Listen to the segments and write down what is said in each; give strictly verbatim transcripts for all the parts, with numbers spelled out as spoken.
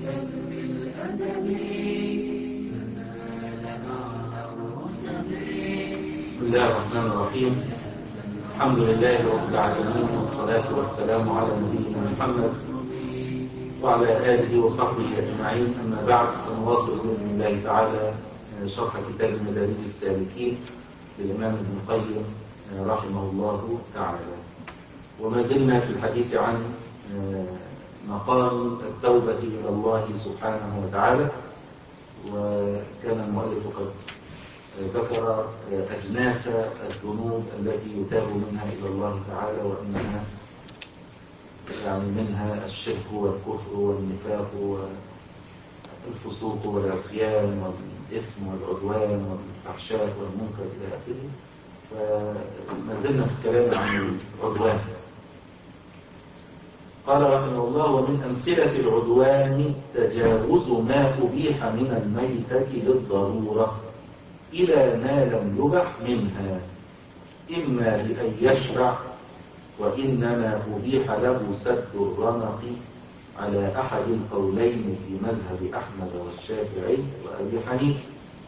بسم الله الرحمن الرحيم. الحمد لله رب العالمين، والصلاة والسلام على نبينا محمد وعلى آله وصحبه أجمعين. أما بعد، فنواصل بإذن الله تعالى شرح كتاب مدارج السالكين للإمام ابن القيم رحمه الله تعالى، وما زلنا في الحديث عن مقام التوبة إلى الله سبحانه وتعالى. وكان المؤلف قد ذكر أجناس الذنوب التي يتاب منها إلى الله تعالى، وإنها يعني منها الشرك والكفر والنفاق والفسوق والعصيان والإثم والعدوان والفحشاء والمنكر إلى آخره. فما زلنا في الكلام عن العدوان. قال رحمه الله: ومن أمثلة العدوان تجاوز ما أبيح من الميتة للضرورة إلى ما لم يبح منها، إما لأن يشبع، وإنما أبيح له سد الرمق على أحد القولين في مذهب أحمد والشافعي وأبي حنيفة.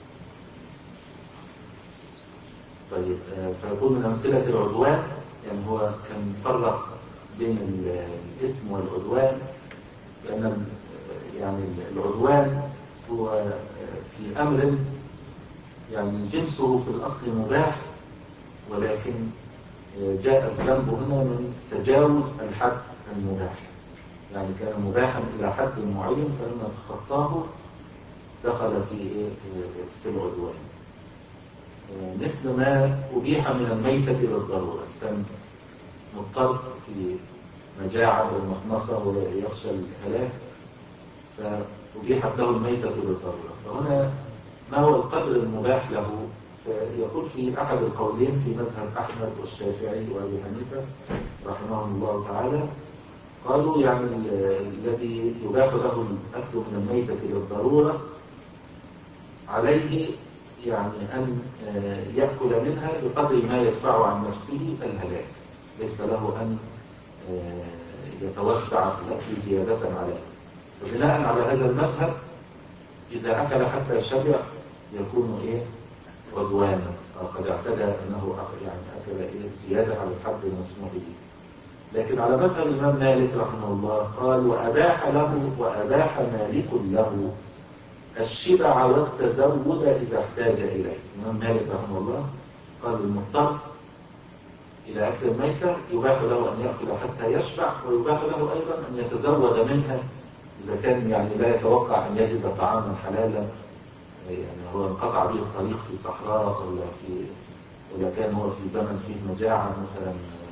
طيب، فيكون من أمثلة العدوان، يعني هو كان فرق بين الإثم والعدوان، لأن يعني العدوان هو في أمر يعني جنسه في الأصل مباح، ولكن جاء الذنب هنا من تجاوز الحد المباح، يعني كان مباحا إلى حد معين، فلما تخطاه دخل في في العدوان. مثل ما أبيح من الميتة للضرورة، كان مضطر في مجاعة والمخمصة ويخشى الهلاك، فأبيحت له الميتة للضرورة. فهنا ما هو القدر المباح له؟ فيقول في أحد القولين في مذهب أحمد والشافعي وأبي حنيفة رحمهم الله تعالى، قالوا يعني الذي يباح له الأكل من الميتة للضرورة عليه يعني أن يأكل منها بقدر ما يدفع عن نفسه الهلاك، ليس له أن يتوسع في الأكل زيادة عليه. وبناء على هذا المذهب إذا أكل حتى شبع يكون إيه؟ عدوانا، قد اعتدى أنه يعني أكل إيه؟ زيادة على الحد المسموح به. لكن على مذهب الإمام مالك رحمه الله قال: وأباح له وأباح مالك له الشبع والتزود إذا احتاج إليه. الإمام مالك رحمه الله قال: المضطر إلى أكل الميتة يباح له أن يأكل حتى يشبع، ويباح له أيضا أن يتزود منها إذا كان يعني لا يتوقع أن يجد طعاما حلالا، يعني هو انقطع به الطريق في صحراء، ولا في ولا كان هو في زمن فيه مجاعة مثلا،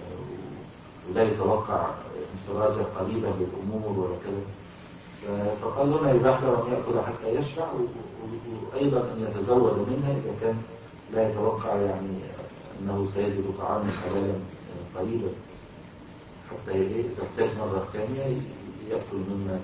ولا يتوقع انفراجة قريبة للأمور ولا كذا. فقال هنا يباح له أن يأكل حتى يشبع، وأيضا أن يتزود منها إذا كان لا يتوقع يعني أنه سيجد طعاما حلالا قريبا، حتى إذا احتاج مرة ثانية يأكل مما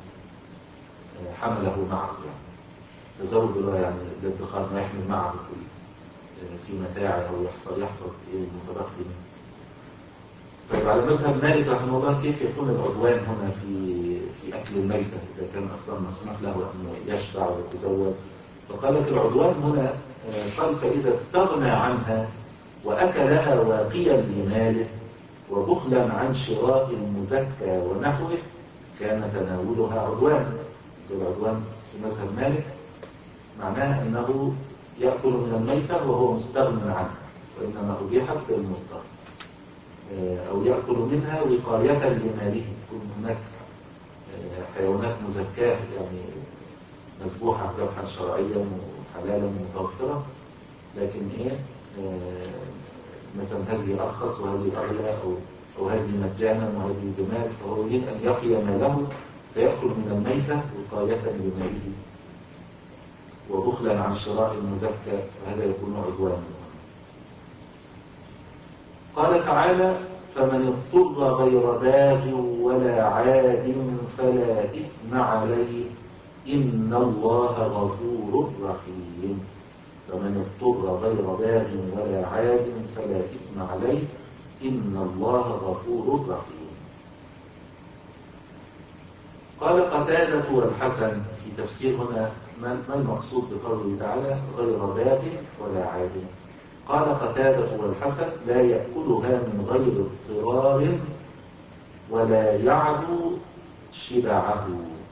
حمله معه، يعني تزود له يعني الادخار ما يحمل معه في في متاعه، أو يحفظ يحفظ المتبقي منه. طيب، على مذهب مالك رحمه الله كيف يكون العدوان هنا في في أكل الميتة إذا كان أصلا مسموح له أن يشبع ويتزود؟ فقال لك العدوان هنا قال: فإذا استغنى عنها وأكلها واقيا لماله وبخلا عن شراء المزكى ونحوه كان تناولها عدوان. العدوان في مذهب مالك معناه أنه يأكل من الميتة وهو مستغنى عنها، وإنما أبيحت للمضطر، أو يأكل منها وقاية لماله، يكون هناك حيوانات مزكاة يعني مذبوحة ذبحا شرعيا وحلالا متوفرة، لكن إيه مثلا هذه أرخص وهذه أغلى، أو أو هذه مجانا وهذه بمال، فهو يريد أن يقي ماله فيأكل من الميتة وقاية لماله وبخلا عن شراء المزكى، فهذا يكون عدوانا. قال تعالى: فمن اضطر غير باغ ولا عاد فلا إثم عليه إن الله غفور رحيم. فمن اضطر غير باغ ولا عاد فلا إثم عليه إن الله غفور رحيم. قال قتادة والحسن في تفسير هنا ما المقصود بقوله تعالى غير باغ ولا عاد؟ قال قتادة والحسن لا يأكلها من غير اضطرار ولا يعدو شبعه.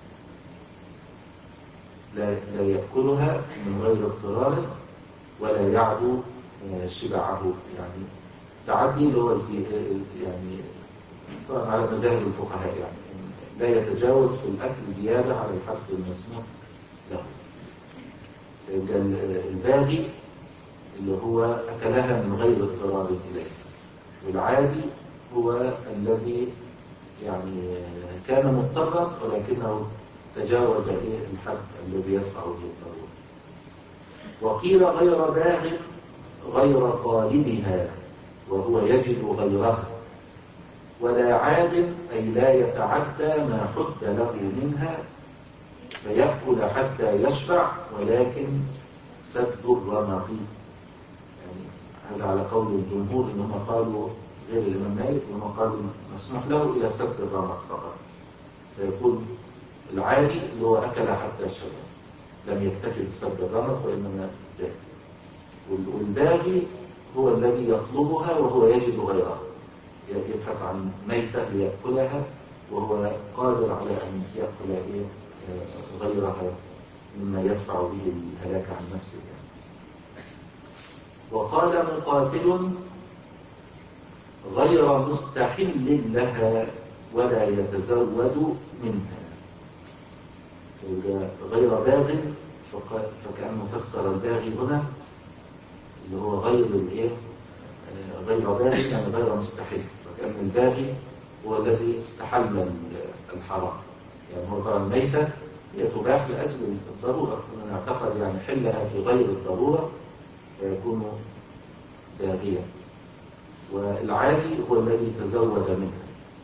لا, لا يأكلها من غير اضطرار ولا يعدو شبعه، يعني تعدي اللي هو يعني طبعا على مذاهب الفقهاء، يعني لا يتجاوز في الأكل زيادة على الحد المسموح له. فيبقى الباغي اللي هو أكلها من غير اضطرار إليه، والعادي هو الذي يعني كان مضطرا ولكنه تجاوز الحد الذي يدفع به الضرورة. وقيل غير باغ غير طالبها وهو يجد غيرها، ولا عاد أي لا يتعدى ما حد له منها فيأكل حتى يشبع، ولكن سد الرمق. يعني هذا على قول الجمهور، إنهم قالوا غير الإمام مالك، إنهم قالوا مسموح له إلى سد الرمق فقط، فيكون العادي اللي هو أكل حتى شبع لم يكتفي بسد الرمق وإنما زاد. والباغي هو الذي يطلبها وهو يجد غيرها، يبحث عن ميتة ليأكلها وهو قادر على أن يأكل غيرها مما يدفع به الهلاك عن نفسه. وقال مقاتل غير مستحل لها ولا يتزود منها. غير باغ فكأنه فسر الباغي هنا اللي هو غير الايه غير باغي يعني غير مستحل، فكأن الباغي هو الذي استحل الحرام. يعني هو طبعا الميتة هي تباح لأجل الضرورة، فمن اعتقد يعني حلها في غير الضرورة فيكون باغيا. والعادي هو الذي تزود منها،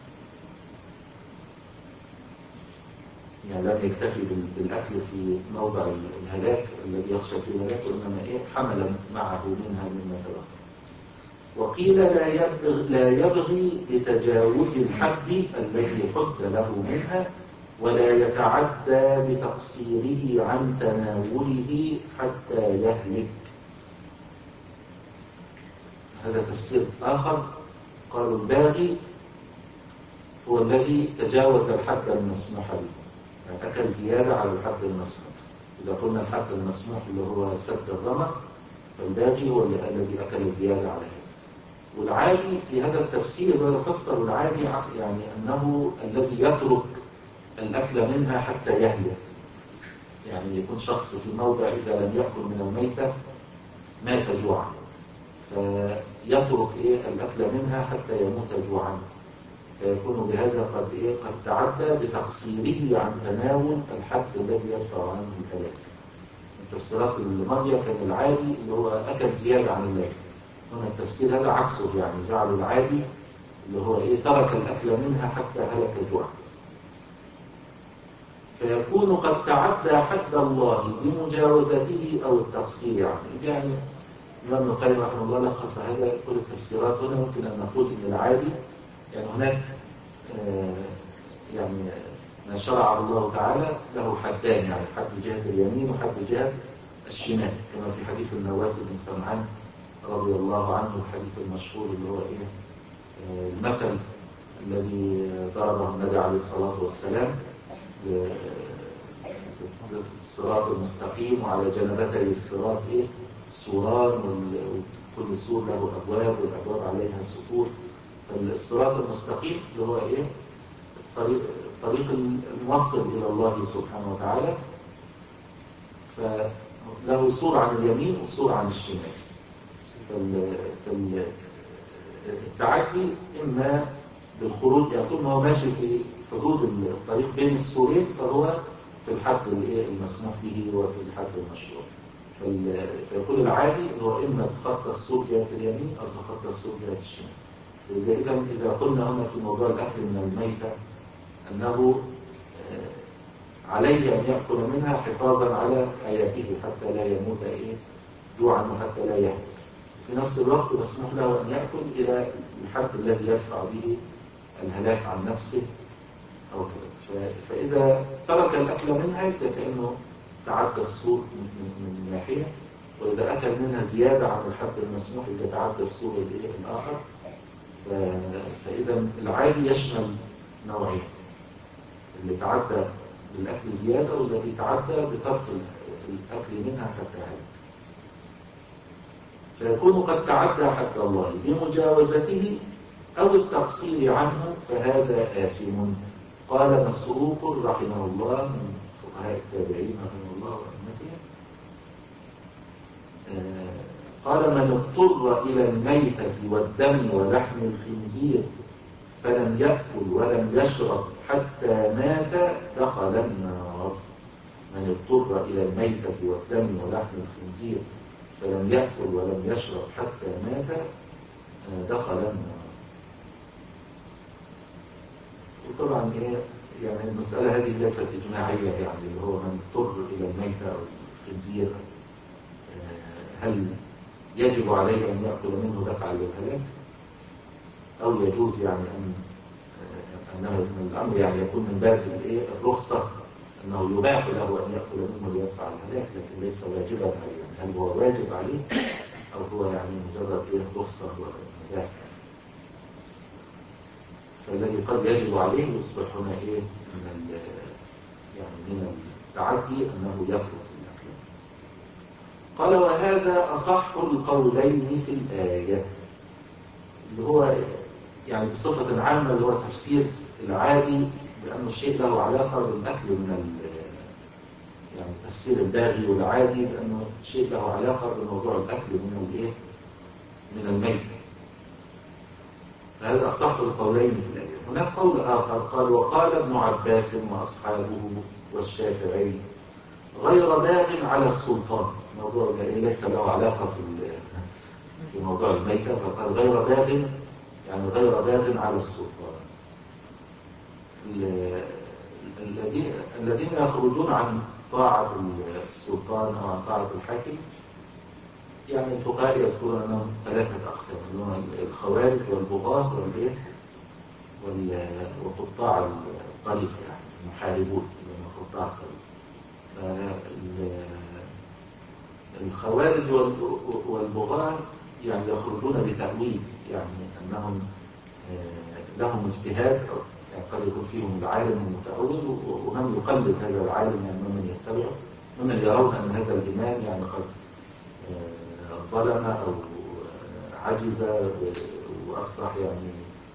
يعني لم يكتفي بالأكل في موضع الهلاك الذي يخشى فيه الهلاك، وإنما إيه حمل معه منها مما تبقى. وقيل لا يبغي, لا يبغي بتجاوز الحد الذي حد له منها ولا يتعدى بتقصيره عن تناوله حتى يهلك. هذا تفسير آخر، قالوا الباغي هو الذي تجاوز الحد المسموح به، يعني أكل زيادة على الحد المسموح. إذا قلنا الحد المسموح اللي هو سد الرمق، فالباغي هو الذي أكل زيادة عليه. والعادي في هذا التفسير يفسر العادي يعني أنه الذي يترك الأكل منها حتى يهلك، يعني يكون شخص في موضع إذا لم يأكل من الميتة مات جوعا، فيترك إيه الأكل منها حتى يموت جوعا، فيكون بهذا قد إيه قد تعدى بتقصيره عن تناول الحد الذي يدفع عنه الهلاك. التفسيرات الماضية كان العادي اللي هو أكل زيادة عن اللازم، هنا التفسير هذا عكسه، يعني جعل العادي اللي هو إيه ترك الأكل منها حتى هلك جوعا، فيكون قد تعدى حد الله بمجاوزته أو التقصير عنه. يعني الإمام ابن القيم رحمه الله لخص هذا كل التفسيرات هنا. ممكن أن نقول إن العادي يعني هناك آه يعني ما شرع الله تعالى له حدان، يعني حد جهة اليمين وحد جهة الشمال، كما في حديث النواس بن سمعان رضي الله عنه، الحديث المشهور اللي هو إيه آه المثل الذي ضربه النبي عليه الصلاة والسلام الصراط المستقيم وعلى جنبتي الصراط إيه سوران، وكل سور له أبواب والأبواب عليها سطور. فالصراط المستقيم اللي هو إيه الطريق, الطريق الموصل إلى الله سبحانه وتعالى، فله سور عن اليمين وسور عن الشمال. فالتعدي إما بالخروج، يعني طول ما هو ماشي في حدود الطريق بين السورين فهو في الحد المسموح به وفي الحد المشروع. فيقول العادي هو إما تخطى السور جهة اليمين أو تخطى السور جهة الشمال. إذا إذا قلنا هنا في موضوع الأكل من الميتة أنه عليه أن يأكل منها حفاظا على حياته حتى لا يموت إيه جوعا وحتى لا يهلك، في نفس الوقت مسموح له أن يأكل إلى الحد الذي يدفع به الهلاك عن نفسه أو كده. فإذا ترك الأكل منها يبقى كأنه تعدى السور من ناحية، وإذا أكل منها زيادة عن الحد المسموح يبقى تعدى السور الآخر. فإذا العادي يشمل نوعين، اللي تعدى بالأكل زيادة والذي تعدى بترك الأكل منها حتى هلك. فيكون قد تعدى حد الله بمجاوزته أو التقصير عنه فهذا آثم. قال مسروق رحمه الله من فقهاء التابعين رحمه الله وأئمتهم، قال من اضطر إلى الميتة والدم ولحم الخنزير فلم يأكل ولم يشرب حتى مات دخل النار. من اضطر إلى الميتة والدم ولحم الخنزير فلم يأكل ولم يشرب حتى مات دخل النار. وطبعا ايه يعني المسألة هذه ليست إجماعية، يعني اللي هو من اضطر إلى الميتة أو الخنزير هل يجب عليه أن يأكل منه دفعا للهلاك، أو يجوز يعني أن أنه الأمر يعني يكون من باب الرخصة أنه يباح له أن يأكل منه ليدفع الهلاك، لكن ليس واجبا عليه. يعني هل هو واجب عليه أو هو يعني مجرد إيه رخصة ومباح؟ فالذي قد يجب عليه يصبح هنا إيه من يعني من التعدي أنه يترك الأكل. قال وهذا أصح القولين في الآية، اللي هو يعني بصفة عامة اللي هو تفسير العادي بأنه الشيء له علاقة بالأكل من يعني تفسير الباغي والعادي بأنه الشيء له علاقة بموضوع الأكل من الإيه من الميت. فهذا أصح القولين في الآية. هناك قول آخر قال وقال ابن عباس وأصحابه والشافعي غير باغ على السلطان. موضوع ليس له علاقة في في موضوع الميتة، فقال غير باغ يعني غير باغ على السلطان. الذين الذين يخرجون عن طاعة السلطان أو عن طاعة الحاكم، يعني الفقهاء يذكرون أنهم ثلاثة أقسام، أنهم الخوارج والبغاة والإيه وقطاع الطريق، يعني المحاربون من قطاع الطريق. الخوارج والبغاة يعني يخرجون بتأويل، يعني أنهم لهم اجتهاد، يعني قد يكون فيهم العالم المتأول ومن يقلد هذا العالم، يعني ممن يتبعه، ممن يرون أن هذا الإمام يعني قد ظلم أو عجز وأصبح يعني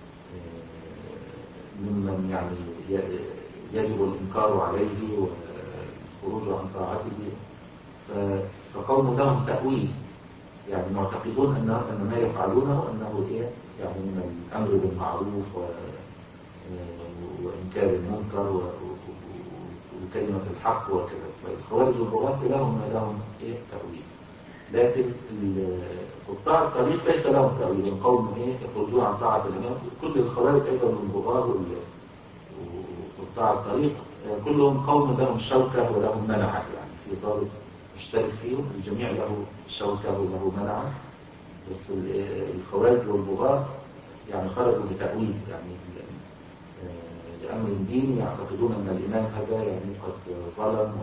ممن يعني يجب الإنكار عليه والخروج عن طاعته. فقوم لهم تأويل، يعني معتقدون أن أن ما يفعلونه أنه إيه يعني من الأمر بالمعروف وإنكار المنكر وكلمة الحق وكذا. فالخوارج والبغاة لهم لهم إيه تأويل، لكن قطاع الطريق ليس لهم تأويل. قوم إيه يخرجون عن طاعة الإمام. كل الخوارج أيضا والبغاة وقطاع الطريق كلهم قوم لهم شوكة ولهم منعة، يعني في طالب مشترك فيهم، الجميع له شوكة وله منعة. بس الخوارج والبغاة يعني خرجوا بتأويل، يعني لأمر ديني يعتقدون أن الإمام هذا يعني قد ظلم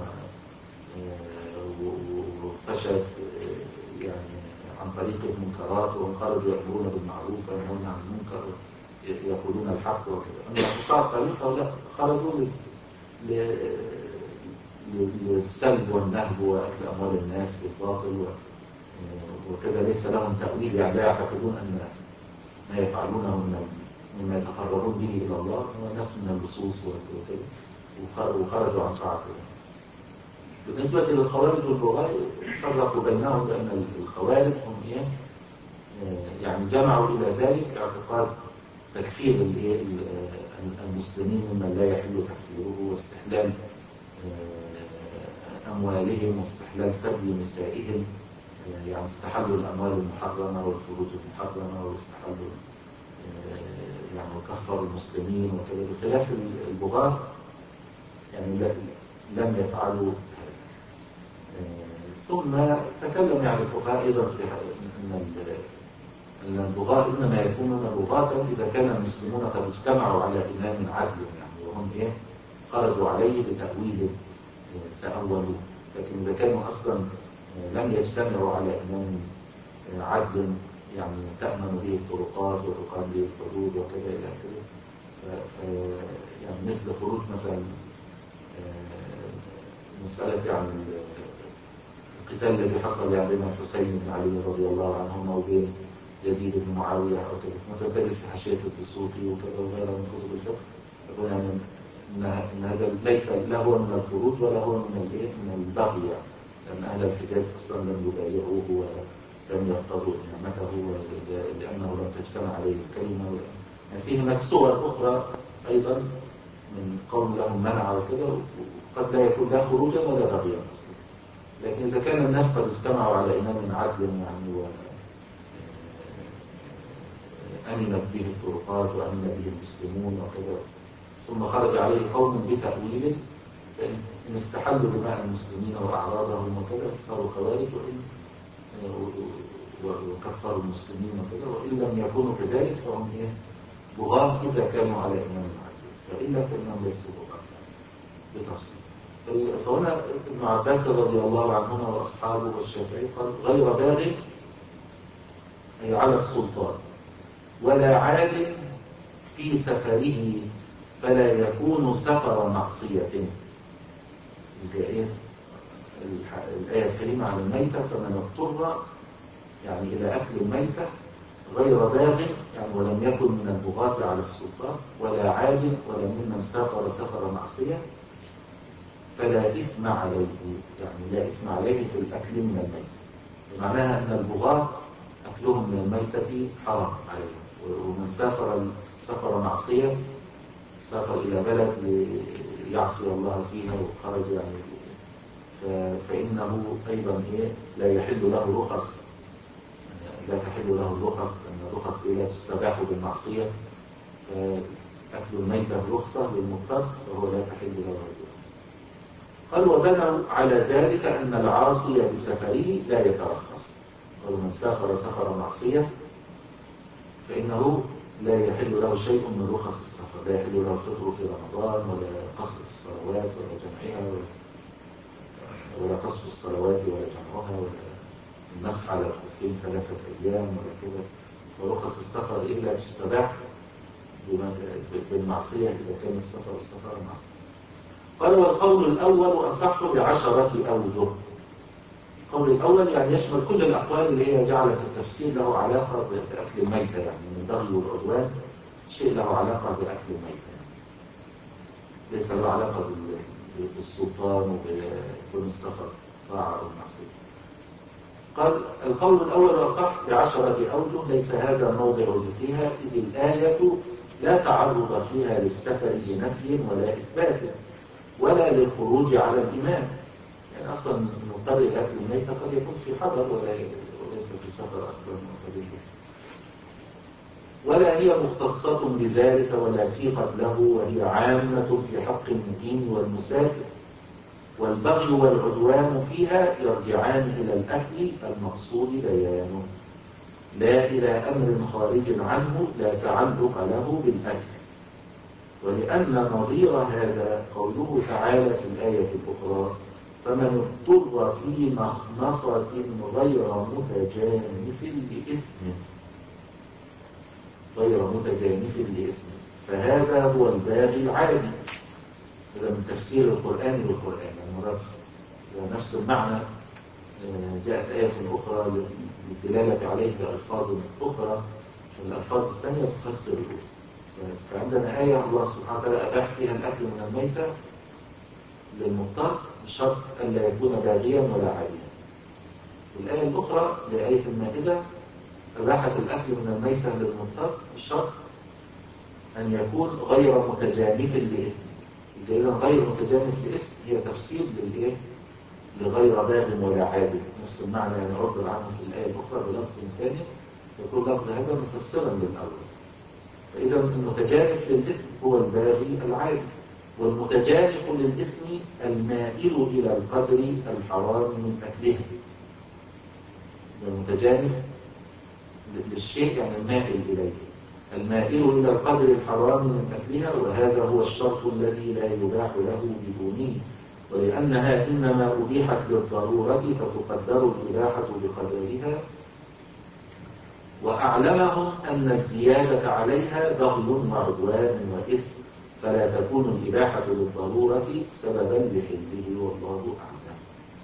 وفشل يعني عن طريق المنكرات، وهم خرجوا يأمرون بالمعروف وينهون عن المنكر يقولون الحق وكذا. أما قطاع الطريق هؤلاء خرجوا للسلب والنهب وأكل أموال الناس بالباطل وكذا، ليس لهم تأويل، يعني لا يعتقدون أن ما يفعلونه مما يتقربون به إلى الله هو ناس من اللصوص وكذا، وخرجوا عن طاعة الله. بالنسبة للخوارج والبغاة فرقوا بينهم بأن الخوارج هم إيه يعني جمعوا إلى ذلك اعتقاد تكفير المسلمين ممن لا يحل تكفيره، واستحلال أموالهم واستحلال سبي نسائهم، يعني استحلوا الأموال المحرمة والفروج المحرمة واستحلوا يعني وكفروا المسلمين وكذا، بخلاف البغاة يعني لم يفعلوا هذا. ثم تكلم يعني الفقهاء أيضا في أن أن البغاة إنما يكونون بغاة إذا كان المسلمون قد اجتمعوا على إمام عدل، يعني فهم إيه خرجوا عليه بتأويل تأولوا. لكن إذا كانوا أصلا لم يجتمعوا على إمام عدل يعني تأمن به الطرقات وتقام به الحدود وكذا إلى آخره، ف يعني مثل خروج مثلا مسألة يعني القتال الذي حصل يعني بين الحسين بن علي رضي الله عنهما وبين يزيد بن معاوية أو كذا، مثلا تجد في حاشية الدسوقي وكذا وغيرها من كتب الفقه يقول يعني إن هذا ليس لا هو من الخروج ولا هو من الإيه من البغي، يعني لأن أهل الحجاز أصلا لم يبايعوه ولم يقتضوا إمامته لأنه لم تجتمع عليه الكلمة. يعني فيه هناك صور أخرى أيضا من قوم لهم منع وكذا، وقد لا يكون لا خروجا ولا بغيا أصلا. لكن إذا كان الناس قد اجتمعوا على إمام عدل يعني وأمنت به الطرقات وأمن به المسلمون وكذا، ثم خرج عليه قوم بتأويل، فإن استحلوا دماء المسلمين وأعراضهم وكذا صاروا خوارج، وإن وكفروا المسلمين وكذا، وإن لم يكونوا كذلك فهم إيه بغاة إذا كانوا على إمام عدل، وإلا فإنهم ليسوا بغاة بتفصيل. فهنا ابن عباس رضي الله عنهما وأصحابه والشافعي قال غير باغ أي على السلطان ولا عاد في سفره فلا يكون سفر معصية. إيه الآية الكريمة عن الميتة فمن اضطر يعني إلى أكل الميتة غير باغ يعني ولم يكن من البغاة على السلطان ولا عاد ولا ممن سافر سفر معصية فلا إثم عليه، يعني لا إثم عليه في الأكل من الميتة. معناها أن البغاة أكلهم من الميتة حرام عليهم، ومن سافر سفر معصية سافر إلى بلد يعصي الله فيها وخرج يعني فإنه أيضا إيه لا يحل له رخص، لا تحل له الرخص، أن الرخص لا تستباح بالمعصية، فأكل الميتة رخصة للمضطر فهو لا تحل له الرخص. قال وبنوا على ذلك أن العاصي بسفره لا يترخص، قالوا من سافر سفر معصية فإنه لا يحل له شيء من رخص السفر، لا يحل له الفطر في رمضان ولا قصر الصلوات ولا جمعها ولا, ولا قصر الصلوات ولا جمعها ولا المسح على الخفين ثلاثة أيام ولا كذا، ورخص السفر إلا تستباح بالمعصية إذا كان السفر سفر معصية. قال والقول الأول أصح بعشرة أوجه. القول الأول يعني يشمل كل الأقوال اللي هي جعلت التفسير له علاقة بأكل الميتة، يعني من البغي والعدوان شيء له علاقة بأكل الميتة، يعني ليس له علاقة بالسلطان وبكون السفر طاعة أو معصية. قال القول الأول أصح بعشرة أوجه ليس هذا موضع ذكرها، إذ الآية لا تعرض فيها للسفر بنفي ولا إثبات ولا للخروج على الإمام، يعني أصلا المضطر إلى أكل الميتة قد يكون في حضر ولا وليس في سفر أصلا، ولا هي مختصة بذلك ولا سيقت له، وهي عامة في حق المقيم والمسافر، والبغي والعدوان فيها يرجعان إلى الأكل المقصود بيانه لا إلى أمر خارج عنه لا تعلق له بالأكل. ولأن نظير هذا قوله تعالى في الآية الأخرى فمن اضطر في مخمصة غير متجانف لإثم غير متجانف لإثم فهذا هو الباغي العادي. هذا من تفسير القرآن بالقرآن، المراد نفس المعنى جاءت آية أخرى للدلالة عليه بألفاظ أخرى، فالألفاظ الثانية تفسر الأولى. فعندنا آية الله سبحانه وتعالى أباح فيها الأكل من الميتة للمضطر بشرط ألا يكون باغيا ولا عاديا. الآية الأخرى لآية المائدة أباحت الأكل من الميتة للمضطر بشرط أن يكون غير متجانف لإثم. إذا غير متجانف لإثم هي تفسير للإيه؟ لغير باغ ولا عادل، نفس المعنى يعني عبر عنه في الآية الأخرى بلفظ ثاني يقول لفظ هذا مفسرا للأول. فإذا المتجانف للإثم هو الباغي العادل، والمتجانف للإثم المائل إلى القدر الحرام من أكله. المتجانف للشيء يعني المائل إليه، المائل إلى القدر الحرام من أكلها، وهذا هو الشرط الذي لا يباح له بدونه، ولأنها إنما أبيحت للضرورة فتقدر الإباحة بقدرها. وأعلمهم أن الزيادة عليها بغي وعدوان وإثم، فلا تكون الإباحة للضرورة سببا لحله، والله أعلم.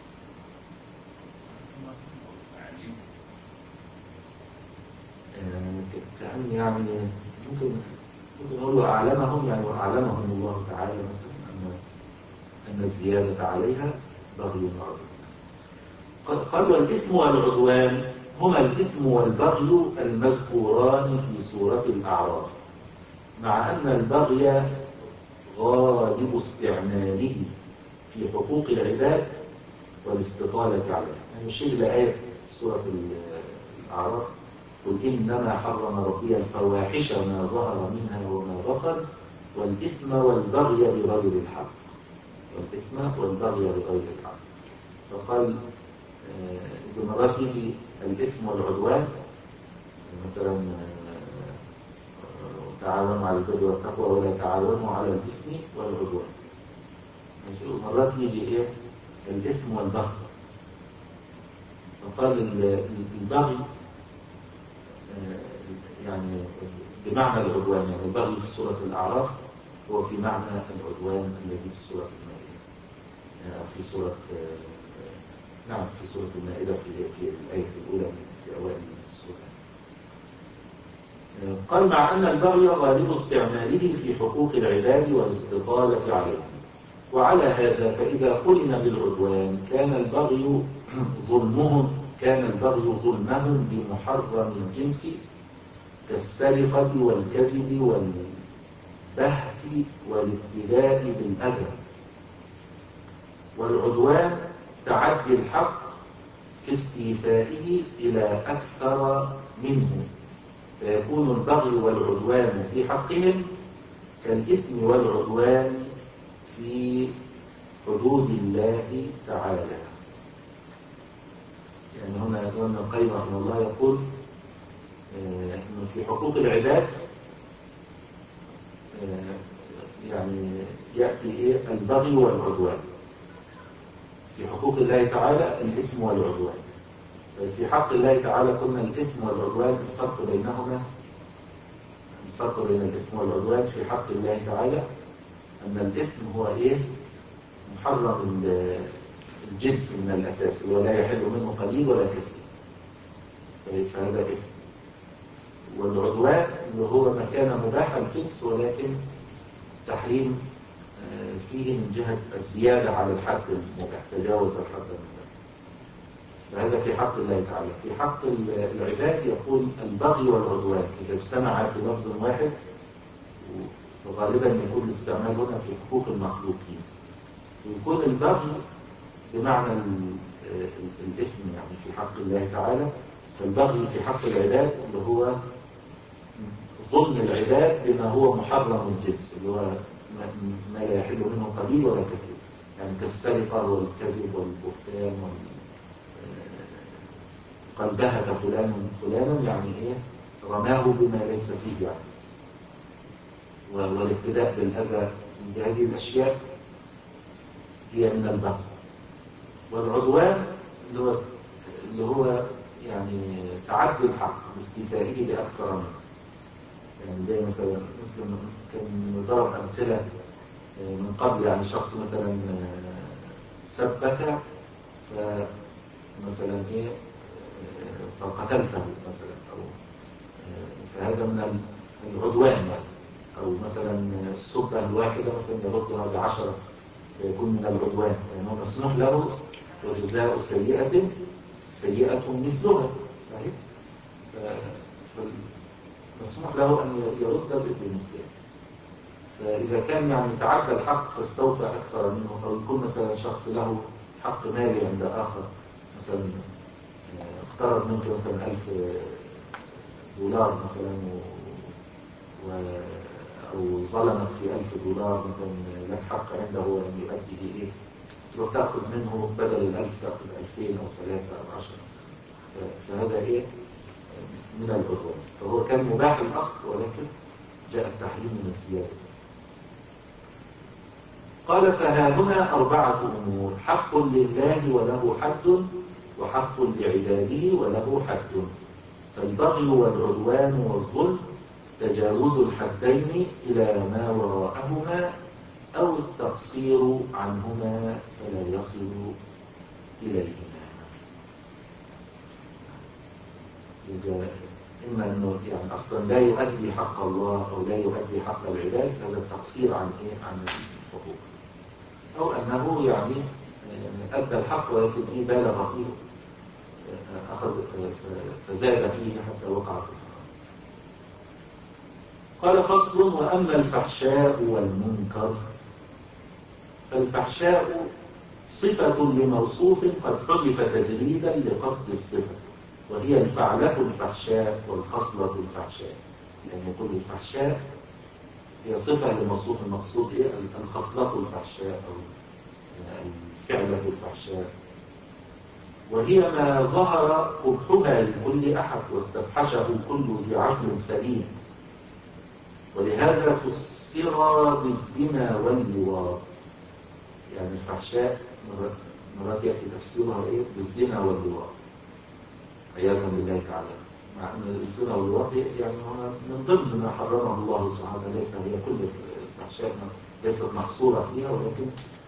كأن يعني ممكن ممكن نقول أعلمهم يعني وأعلمهم الله تعالى مثلا أن أن الزيادة عليها بغي وعدوان. قال والإثم والعدوان هما الإثم والبغي المذكوران في سورة الأعراف، مع أن البغي غالب استعماله في حقوق العباد والاستطالة عليها. يعني الشيء اللي آية سورة الأعراف قل إنما حرم ربي الفواحش ما ظهر منها وما بطن والإثم والبغي بغير الحق، والإثم والبغي بغير الحق. فقال بمرات يجي الإثم والعدوان، مثلا تعاونوا على البر والتقوى ولا تعاونوا على الإثم والعدوان. مرات يجي إيه الإثم والبغي، فقال البغي يعني بمعنى العدوان، يعني البغي في سورة الأعراف هو في معنى العدوان الذي في سورة المائدة، يعني في سورة نعم في سورة المائدة في في الآية الأولى في أوائل السورة. قال مع أن البغي غالب استعماله في حقوق العباد والاستطالة عليهم، وعلى هذا فإذا قرن بالعدوان كان البغي ظلمهم كان البغي ظلمهم بمحرم الجنس كالسرقة والكذب والبهت والابتلاء بالأذى، والعدوان تعدي الحق في استيفائه إلى أكثر منه، فيكون البغي والعدوان في حقهم كالإثم والعدوان في حدود الله تعالى. يعني هنا ابن القيم رحمه الله يقول آه انه في حقوق العباد آه يعني يأتي إيه البغي والعدوان، في حقوق الله تعالى الإثم والعدوان. في حق الله تعالى قلنا الإثم والعدوان الفرق بينهما، الفرق بين الإثم والعدوان في حق الله تعالى أن الإثم هو إيه محرم الجنس من الأساس، اللي هو لا يحل منه قليل ولا كثير، فهذا إثم. والعدوان اللي هو ما كان مباح الجنس ولكن تحريم فيه من جهة الزيادة على الحد المباح، تجاوز الحد المباح، فهذا في حق الله تعالى. في حق العباد يقول البغي والعدوان إذا اجتمعا في لفظ واحد، فغالبا يكون الاستعمال هنا في حقوق المخلوقين، ويكون البغي بمعنى الاسم يعني في حق الله تعالى. فالبغي في حق العباد اللي هو ظلم العباد بما هو محرم الجنس، اللي هو ما لا يحل منه قليل ولا كثير، يعني كالسرقة والكذب والبهتان وال قد بهت فلان فلانا، يعني ايه رماه بما ليس فيه يعني، والابتداء بالأذى بهذه الأشياء هي من البغي. والعدوان اللي هو اللي هو يعني تعدي الحق باستيفائه لأكثر منه، يعني زي مثلا مثل كان ضرب أمثلة من قبل، يعني شخص مثلا سبك فمثلا ايه فقتلته مثلا، أو فهذا من العدوان يعني. أو مثلا السبة الواحدة مثلا يردها بعشرة فيكون من العدوان، لأنه يعني مسموح له وجزاء سيئة سيئة مثلها، صحيح؟ فمسموح له أن يرد بمثله. فإذا كان يعني تعدى الحق فاستوفى أكثر منه، أو يكون مثلا شخص له حق مالي عند آخر، مثلا اقترض منك مثلا ألف دولار مثلا و... أو ظلمك في ألف دولار مثلا، لك حق عنده ولم يؤدي إليه، تروح تأخذ منه بدل الألف تأخذ ألفين أو ثلاثة أو عشرة، فهذا إيه من العدوان، فهو كان مباح الأصل ولكن جاء التحريم من الزيادة. قال فها هنا أربعة أمور: حق لله وله حد، وحق لعباده وله حد. فالبغي والعدوان والظلم تجاوز الحدين إلى ما وراءهما أو التقصير عنهما فلا يصل إليهما. إما أنه يعني أصلا لا يؤدي حق الله أو لا يؤدي حق العباد، هذا التقصير عن إيه؟ عن الحقوق، أو أنه يعني أدى الحق ولكن إيه بالغ فيه، أخذ فزاد فيه حتى وقع في الحرام. قال فصل: وأما الفحشاء والمنكر فالفحشاء صفة لموصوف قد حذف تجريدا لقصد الصفة، وهي الفعلة الفحشاء والخصلة الفحشاء. يعني يقول الفحشاء هي صفة لموصوف، المقصود إيه؟ الخصلة الفحشاء أو الفعلة الفحشاء، وهي ما ظهر قبحها لكل أحد واستفحشه كل ذي عقل سليم، ولهذا فسر بالزنا واللواط. يعني الفحشاء مرات يأتي تفسيرها إيه؟ بالزنا واللواط عياذا بالله تعالى، مع أن الزنا واللواط يعني هو من ضمن ما حرمه الله سبحانه وتعالى، ليس هي كل الفحشاء ليست محصورة فيها، ولكن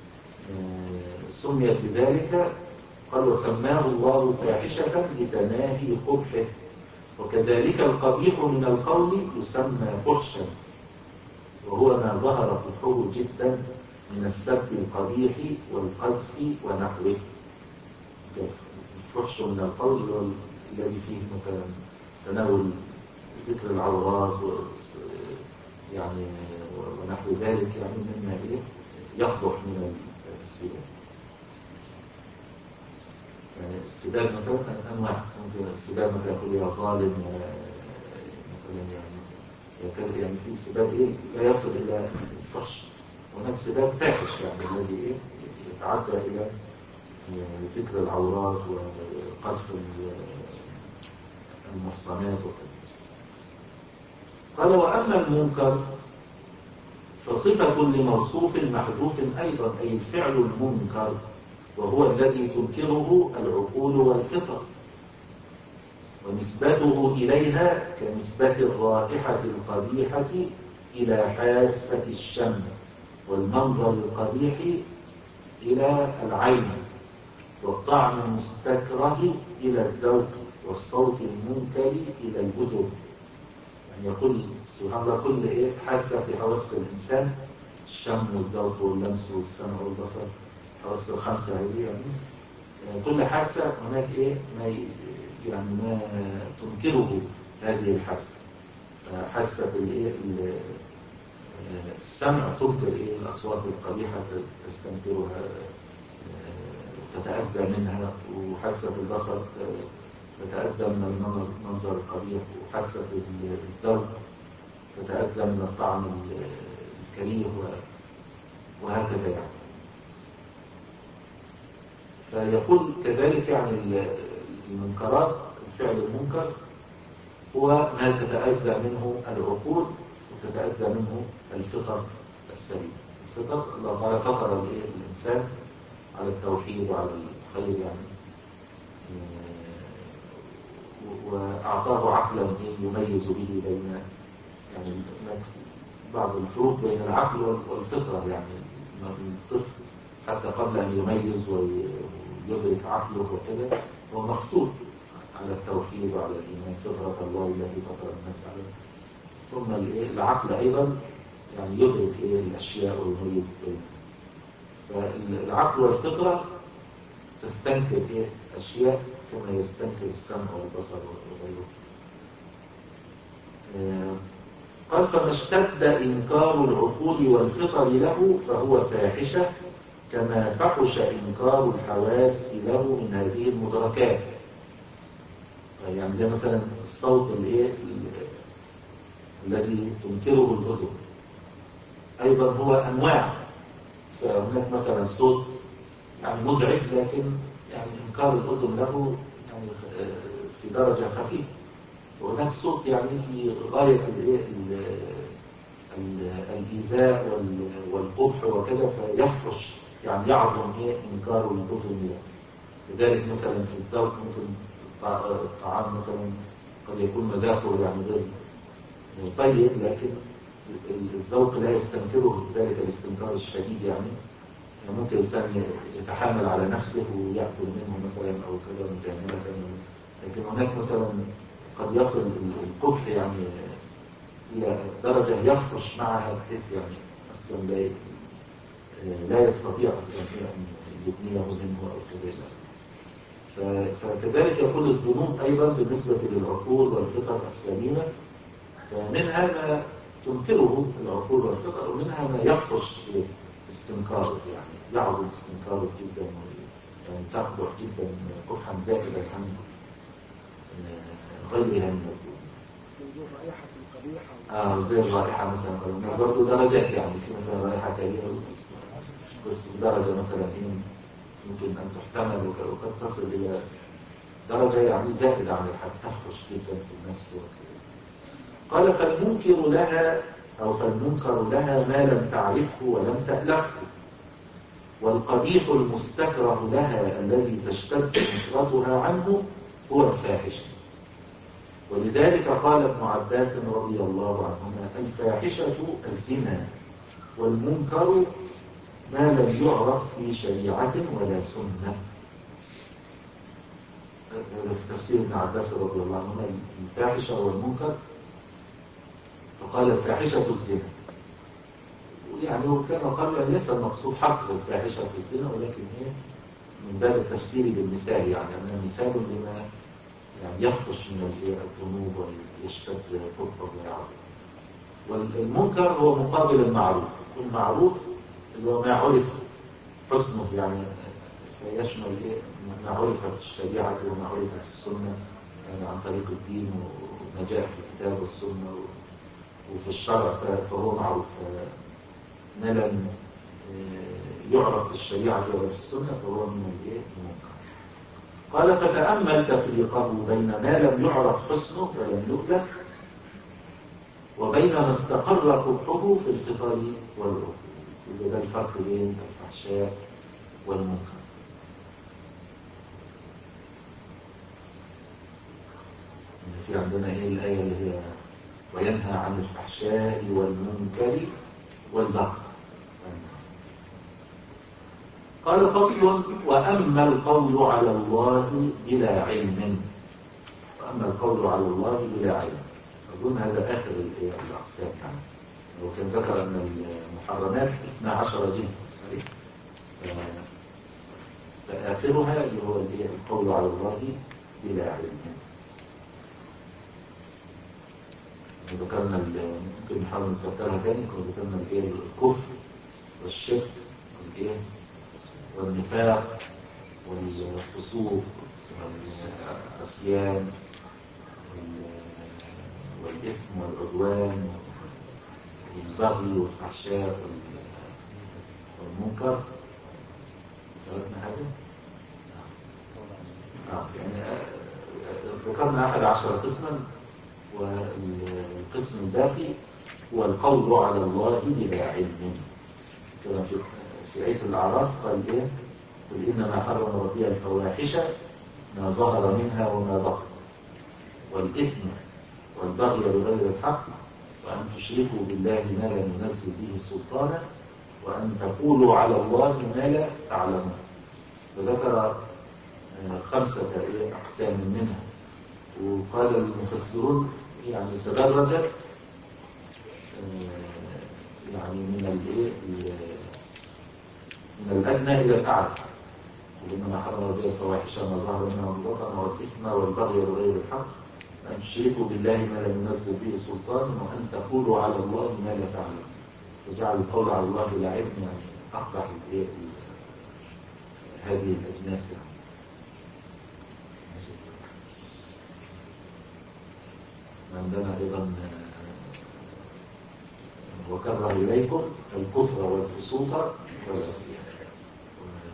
سميت بذلك. قال: وسماه الله فاحشة لتناهي قبحه. وكذلك القبيح من القول يسمى فحشا، وهو ما ظهر قبحه جدا من السب القبيح والقذف ونحوه. الفحش من القول هو الذي فيه مثلا تناول ذكر العورات يعني ونحو ذلك، يعني مما إيه يقبح من السباب. يعني السباب مثلا أنواع، ممكن السباب مثلا يقول يا ظالم مثلا، يعني يعني في سباب إيه لا يصل إلى الفحش، وهناك سباب فاحش يعني الذي إيه يتعدى إلى ذكر العورات وقذف المحصنات وكذا. قال: وأما المنكر فصفة لموصوف محذوف أيضا، أي الفعل المنكر، وهو الذي تنكره العقول والفطر، ونسبته إليها كنسبة الرائحة القبيحة إلى حاسة الشم، والمنظر القبيح إلى العين، والطعم المستكره إلى الذوق، والصوت المنكر إلى الأذن. يعني يقول سبحان الله كل إيه حاسة في حواس الإنسان، الشم والذوق واللمس والسمع والبصر، حواس الخمسة هذه يعني كل حاسة هناك إيه ما يعني ما تنكره هذه الحاسة. حاسة الإيه السمع تنكر إيه الأصوات القبيحة، تستنكرها تتأذى منها، وحاسة البصر تتأذى من المنظر القبيح، وحاسة الذوق تتأذى من الطعم الكريه، وهكذا يعني. فيقول كذلك يعني المنكرات، الفعل المنكر هو ما تتأذى منه العقول وتتأذى منه الفطر السليم. الفطر الله تعالى فطر الإنسان على التوحيد وعلى الخير يعني، وأعطاه عقلا يميز به بين يعني بعض الفروق بين العقل والفطرة. يعني الطفل حتى قبل أن يميز ويدرك عقله وكذا هو مفطور على التوحيد وعلى الإيمان، فطرة الله التي فطر الناس عليه. ثم العقل أيضا يعني يدرك إيه الأشياء ويميز بينها. فالعقل والفطرة تستنكر إيه أشياء كما يستنكر السمع والبصر وغيره. آه قال: فما اشتد إنكار العقول والفطر له فهو فاحشة، كما فحش إنكار الحواس له من هذه المدركات. يعني زي مثلا الصوت الايه الذي تنكره الأذن أيضا هو أنواع. فهناك مثلا صوت يعني مزعج، لكن يعني إنكار الأذن له يعني في درجة خفيفة. وهناك صوت يعني في غاية الايه الإيذاء والقبح وكذا، فيفحش يعني يعظم ايه إنكار الأذن له. لذلك مثلا في الذوق ممكن الطعام مثلا قد يكون مذاقه يعني غير طيب، لكن الذوق لا يستنكره ذلك الاستنكار الشديد. يعني يعني ممكن الإنسان يتحامل على نفسه ويأكل منه مثلا أو كذا مجاملة، لكن هناك مثلا قد يصل القبح يعني إلى درجة يفحش معها بحيث يعني أصلا لا لا يستطيع أصلا أن يبنيه منه أو كذا. فكذلك يكون الذنوب أيضا بالنسبة للعقول والفطر السليمة، فمنها ما تنكره العقول والفطر، ومنها ما يفحش استنكاره، يعني يعظم استنكاره جدا، يعني تقبح جدا قبحا زائدا عن غيرها من الذنوب. الرائحة القبيحة اه زي الرائحة مثلا، برضه درجات، يعني في مثلا رائحة كريهة بس بدرجة مثلا إيه يمكن أن تحتمل، وقد تصل إلى درجة يعني زائدة عن الحد، تفحش جدا في النفس وكذا. قال فالمنكر لها أو فالمنكر لها ما لم تعرفه ولم تألفه، والقبيح المستكره لها الذي تشتد نفرتها عنه هو الفاحشة. ولذلك قال ابن عباس رضي الله عنهما الفاحشة الزنا، والمنكر ما لم يعرف في شريعة ولا سنة. هذا في تفسير ابن عباس رضي الله عنهما الفاحشة والمنكر، فقال الفاحشة الزنا، يعني كما قال ليس المقصود حصر الفاحشة في الزنا، ولكن هي من باب التفسير بالمثال، يعني أنه مثال لما يعني يفحش من الذنوب ويشتد قبحه ويعظم. والمنكر هو مقابل المعروف، والمعروف اللي هو ما عرف حسنه، يعني فيشمل ما عرف في الشريعة وما عرف في السنة، يعني عن طريق الدين وما جاء في الكتاب والسنة وفي الشرع، فهو معروف. ما لم يعرف في الشريعة ولا في السنة فهو من المنكر. قال فتأمل تفريقه بين ما لم يعرف حسنه ولم يؤلف، وبين ما استقر قبحه في الفطر والعقول. وده الفرق بين الفحشاء والمنكر. في عندنا ايه الآية اللي هي وينهى عن الفحشاء والمنكر والبغي. قال فصل وأما القول على الله بلا علم. وأما القول على الله بلا علم، أظن هذا آخر الأقسام. يعني لو كان ذكر أن المحرمات اثنا عشر جنسا صحيح، فآخرها اللي هو القول على الله بلا علم. ذكرنا ممكن نحاول نذكرها تاني، كنا ذكرنا الكفر والشرك والايه والنفاق والفسوق والعصيان والإثم والعدوان والبغي والفحشاء والمنكر. ذكرنا حاجة؟ آه يعني ذكرنا أحد عشر قسما، والقسم الباقي هو القول على الله بلا علم. كما في في آية الأعراف قال إيه؟ قل إنما حرم ربي الفواحش ما ظهر منها وما بطن، والإثم والبغي بغير الحق، وأن تشركوا بالله ما لا ينزل به سلطانا، وأن تقولوا على الله ما لا تعلمون. وذكر خمسة أقسام منها، وقال المفسرون يعني تدرجت يعني من من الأدنى إلى الأعلى. وإنما حرم ربي الفواحش ما ظهر منها وما بطن، والإثم والبغي بغير الحق، وأن تشركوا بالله ما لم ينزل به سلطان، وأن تقولوا على الله ما لا تعلمون. وجعل القول على الله بلا علم يعني أقبح هذه الأجناس. يعني عندنا أيضا وكره إليكم الكفر والفسوق والعصيان.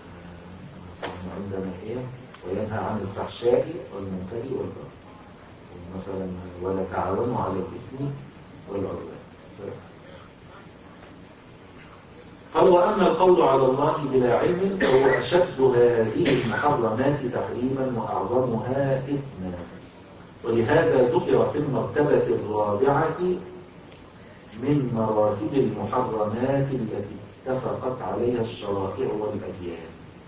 عندنا إيه وينهى عن الفحشاء والمنكر والبغي. مثلا ولا تعاونوا على الإثم والعدوان. قال وأما القول على الله بلا علم فهو أشد هذه المحرمات تحريما وأعظمها إثما، ولهذا ذكر في المرتبة الرابعة من مراتب المحرمات التي اتفقت عليها الشرائع والأديان،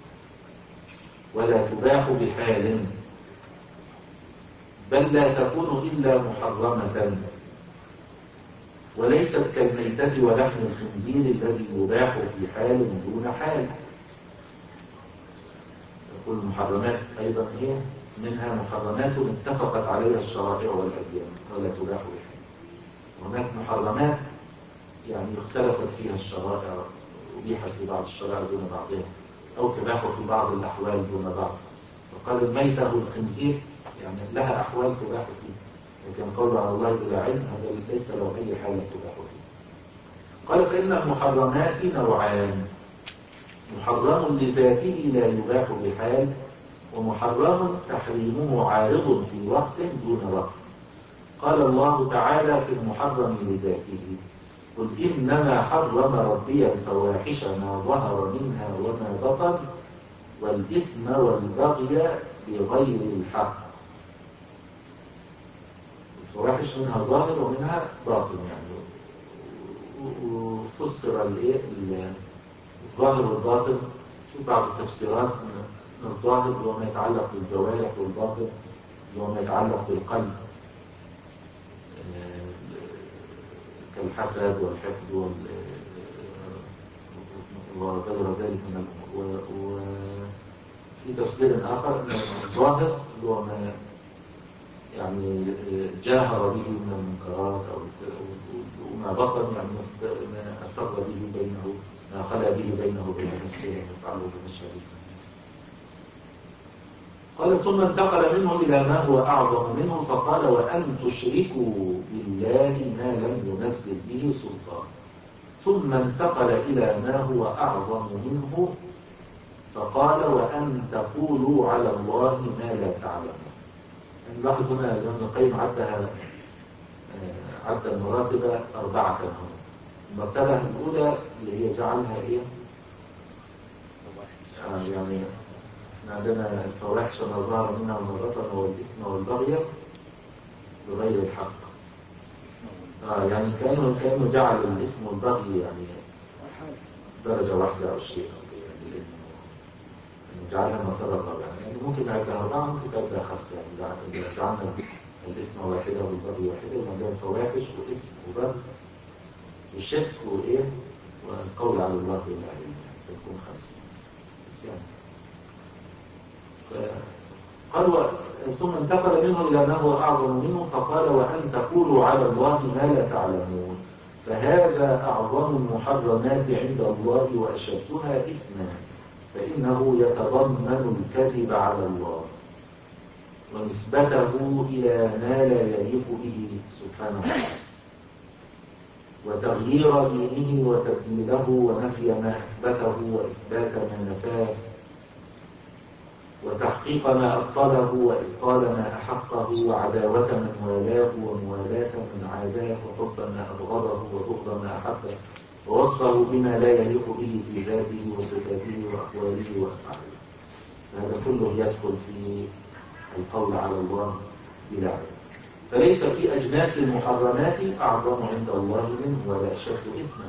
ولا تباح بحال، بل لا تكون إلا محرمة، وليست كالميتة ولحم الخنزير الذي يباح في حال دون حال. تقول المحرمات أيضا إيه؟ منها محرمات اتفقت عليها الشرائع والأديان ولا تباح بحال. هناك محرمات يعني اختلفت فيها الشرائع، أبيحت في بعض الشرائع دون بعضها، أو تباح في بعض الأحوال دون بعض. وقال الميتة والخنزير يعني لها أحوال تباح فيها، لكن قول على الله بلا علم هذا ليس له أي حالة تباح فيه. قال فإن المحرمات نوعان: محرم لذاته لا يباح بحال، ومحرم تحريمه عارض في وقت دون وقت. قال الله تعالى في المحرم لذاته: قل إنما حرم ربي الفواحش ما ظهر منها وما بطن والإثم والبغي بغير الحق. الفواحش منها ظاهر ومنها باطن يعني، وفسر الايه الظاهر والباطن في بعض التفسيرات. من الظاهر اللي هو ما يتعلق بالجوارح، والباطن اللي هو ما يتعلق بالقلب كالحسد والحقد وغير ذلك من الأمور. وفي تفسير آخر أن الظاهر اللي هو ما يعني جاهر به من المنكرات، أو وما بطن يعني ما أسر به بينه، ما خلى به بينه وبين نفسه ويفعله بالمشاهد. قال ثم انتقل منه إلى ما هو أعظم منه فقال وأن تشركوا بالله ما لم ينزل به سلطان. ثم انتقل إلى ما هو أعظم منه فقال وأن تقولوا على الله ما لا تعلمون. نلاحظ هنا ابن القيم عدها عد المراتب أربعة هنا. المرتبة الأولى اللي هي جعلها إيه؟ آه يعني عندنا الفواحش ما ظهر منها وما بطن والإثم والبغي بغير الحق. آه يعني كأنه كأنه جعل الإثم والبغي يعني درجة واحدة أو شيء، يعني إنه جعلها مرتبة رابعة. يعني ممكن نعدها أربعة، ممكن تعدها خمسة. يعني جعلنا الإثم واحدة والبغي واحدة، وعندنا الفواحش وإثم وبغي والشرك وإيه والقول على الله بلا علم تكون خمسة. يعني قال و... ثم انتقل منه إلى ما هو أعظم منه فقال وأن تقولوا على الله ما لا تعلمون، فهذا أعظم المحرمات عند الله وأشدها إثما، فإنه يتضمن الكذب على الله ونسبته إلى ما لا يليق به سبحانه وتعالى، وتغيير دينه وتبديله ونفي ما أثبته وإثبات ما نفاه، وتحقيق ما أبطله وإبطال ما أحقه، وعداوة من والاه وموالاة من عاداه، وحب ما أبغضه وبغض ما أحبه، ووصفه بما لا يليق به في ذاته وصفاته وأقواله وأفعاله. فهذا كله يدخل في القول على الله بلا علم. فليس في أجناس المحرمات أعظم عند الله منه ولا أشد إثما،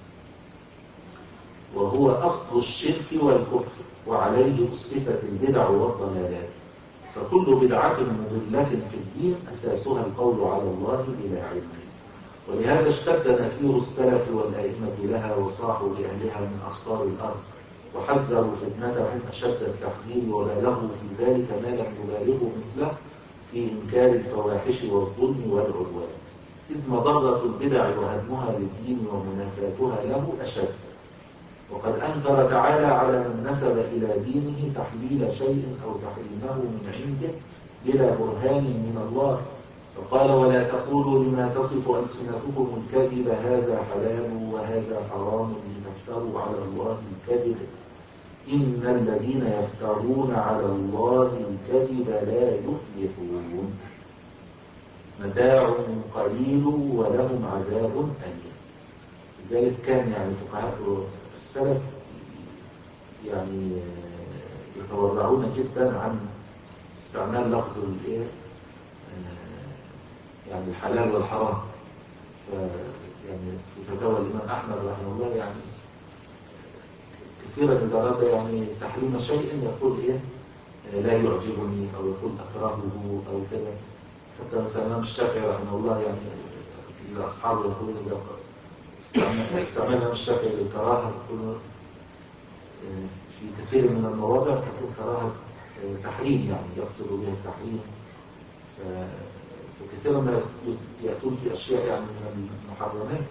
وهو أصل الشرك والكفر، وعليه أسست البدع والضلالات. فكل بدعة مضلة في الدين أساسها القول على الله بلا علم. ولهذا اشتد نكير السلف والأئمة لها وصاحوا لأهلها من أقطار الأرض، وحذروا فتنتهم أشد التحذير، وبالغوا في ذلك ما لم يبالغوا مثله في إنكار الفواحش والظلم والعدوان، إذ مضرة البدع وهدمها للدين ومنافاتها له أشد. وقد أنكر تعالى على من نسب إلى دينه تحليل شيء أو تحريمه من عنده بلا برهان من الله، فقال ولا تقولوا لما تصف ألسنتكم الكذب هذا حلال وهذا حرام لتفتروا على الله الكذب إن الذين يفترون على الله الكذب لا يفلحون. متاع قليل ولهم عذاب أليم. لذلك كان يعني فقهاء السلف يعني يتورعون جدا عن استعمال لفظ الايه يعني الحلال والحرام. ف يعني في فتاوى الإمام أحمد رحمه الله يعني كثيرا إذا أراد يعني تحريم شيء يقول إيه لا يعجبني أو يقول أكرهه أو كذا. حتى مثلا الإمام الشافعي رحمه الله يعني الأصحاب يقولون إذا استعمال الإمام الشافعي للكراهة يقول في كثير من المواضع تكون كراهة تحريم يعني يقصد بها التحريم. فكثيرا ما يأتون في أشياء يعني من المحرمات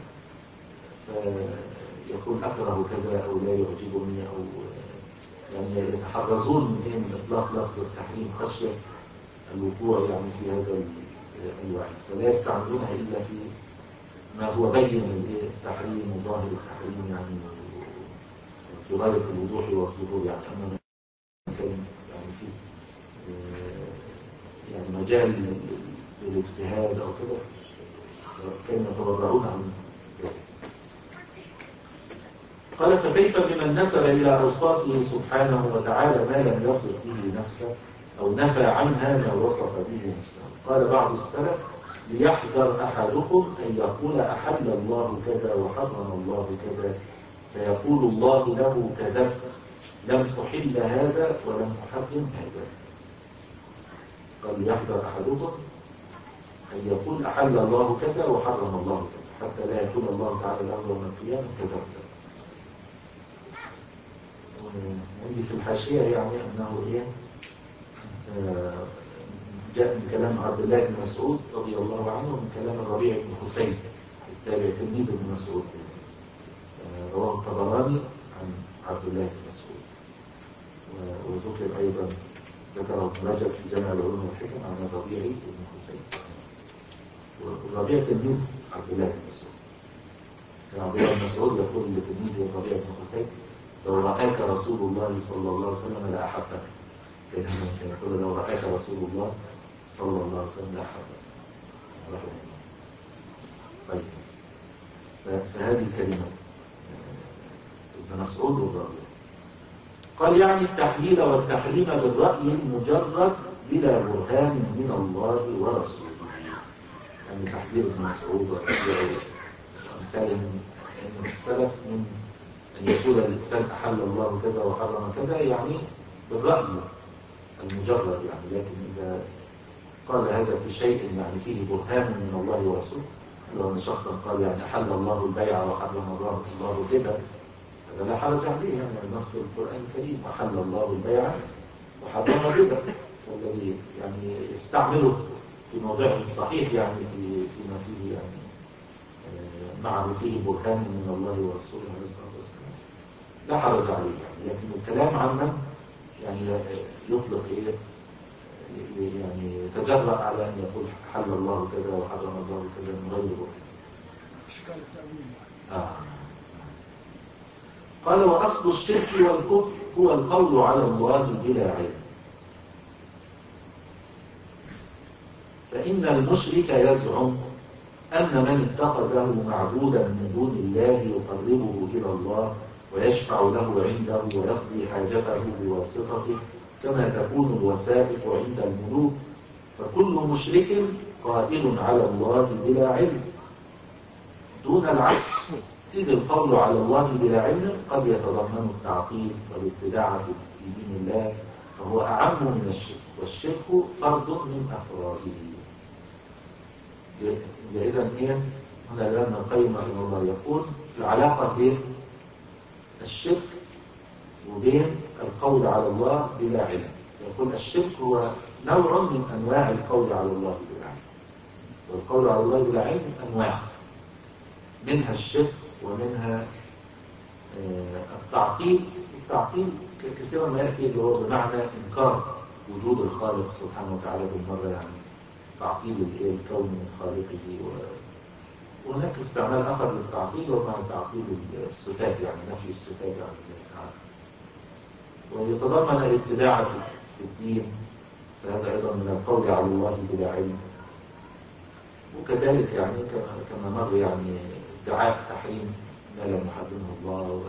فيقول أكره كذا أو لا يعجبني أو يعني يتحرزون من إيه من إطلاق لفظ التحريم خشية الوقوع يعني في هذا الوعيد، فلا يستعملونها إلا في ما هو بين التحريم وظاهر التحريم يعني في غاية الوضوح والظهور يعني. أما كان يعني في يعني مجال للاجتهاد أو كده كانوا يتبرعون عن ذلك. قال فكيف بمن نسب إلى أوصافه سبحانه وتعالى ما لم يصف به نفسه أو نفى عنها ما وصف به نفسه. قال بعض السلف ليحذر أحدكم أن يقول أحل الله كذا وحرم الله كذا فيقول الله له كذبت لم أحل هذا ولم أحرم هذا. قال ليحذر أحدكم أن يقول أحل الله كذا وحرم الله كذا حتى لا يقول الله تعالى له يوم القيامة كذبت. عندي في الحاشية يعني أنه إيه آه جاء من كلام عبد الله بن مسعود رضي الله عنه ومن كلام الربيع بن حسين التابع تلميذ ابن مسعود آه رواه الطبراني عن عبد الله بن مسعود وذكر أيضا ذكره ابن رجب في جامع العلوم والحكم عن الربيع بن حسين. والربيع تلميذ عبد الله بن مسعود. كان عبد الله بن مسعود يقول لتلميذه الربيع بن حسين لو رآك رسول الله صلى الله عليه وسلم لأحبك. كان يقول لو رآك رسول الله صلى الله عليه وسلم لأحبك. طيب فهذه الكلمة ابن مسعود والربيع قال يعني التحليل والتحريم بالرأي المجرد بلا برهان من الله ورسوله. يعني تحذير ابن مسعود وتحذير وأمثاله من السلف من أن يقول الإنسان أحل الله كذا وحرم كذا يعني بالرأي المجرد يعني. لكن إذا قال هذا في شيء يعني فيه برهان من الله ورسوله لو أن شخصا قال يعني أحل الله البيع وحرم الله الربا هذا لا حرج عليه يعني النص القرآن الكريم أحل الله البيع وحرم الربا. فالذي يعني يستعمله في موضعه الصحيح يعني في فيما فيه يعني معه فيه برهان من الله ورسوله عليه الصلاة والسلام لا حرج عليه يعني. لكن الكلام عن يعني يطلق إيه يعني يتجرأ على أن يقول حل الله كذا وحرم الله كذا من غير برهان. إشكال التأويل آه. قال وأصل الشرك والكفر هو القول على الله بلا علم. فإن المشرك يزعم أن من اتخذه معبودا من دون الله يقربه إلى الله ويشفع له عنده ويقضي حاجته بواسطته كما تكون الوسائط عند الملوك فكل مشرك قائل على الله بلا علم دون العكس. إذ القول على الله بلا علم قد يتضمن التعطيل والابتداع في دين الله فهو أعم من الشرك والشرك فرد من أفراده. إذا إيه هنا لأن القيم رحمه الله يقول العلاقة بين الشرك وبين القول على الله بلا علم. يقول الشرك هو نوع من أنواع القول على الله بلا علم والقول على الله بلا علم أنواع منها الشرك ومنها التعطيل. التعطيل كثيرا ما يأتي اللي هو بمعنى إنكار وجود الخالق سبحانه وتعالى بالمرة يعني تعطيل الكون من خالقه. وهناك استعمال آخر للتعطيل ومع تعطيل الصفات يعني نفي الصفات عن الله تعالى. ويتضمن الابتداع في الدين فهذا أيضا من القول على الله بلا علم. وكذلك يعني كما كما مر يعني ادعاء تحريم ما لم يحرمه الله و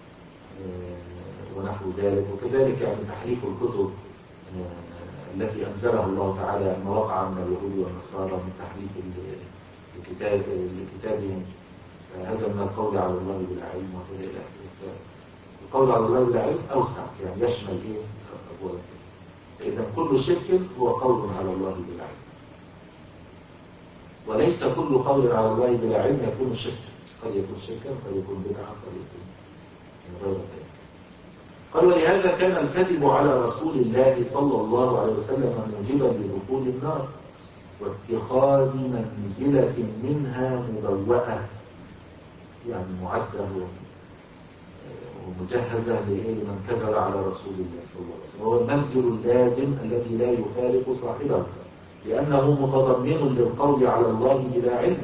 ونحو ذلك، وكذلك يعني تحريف الكتب التي أنزلها الله تعالى ما وقع من اليهود والنصارى من تحريف الكتاب لكتابهم، فهذا من القول على الله بلا علم وكذا إلى آخره. القول على الله بلا علم أوسع، يعني يشمل إيه أبواب. فإذا كل شرك هو قول على الله بلا علم، وليس كل قول على الله بلا علم يكون شركا، قد يكون شركا قد يكون بدعا قد يكون غير ذلك. قال ولهذا كان الكذب على رسول الله صلى الله عليه وسلم موجبا لدخول النار واتخاذ منزلة منها مبوأة، يعني معدة ومجهزة لمن كذب على رسول الله صلى الله عليه وسلم. هو المنزل اللازم الذي لا يفارق صاحبه، لأنه متضمن للقول على الله بلا علم،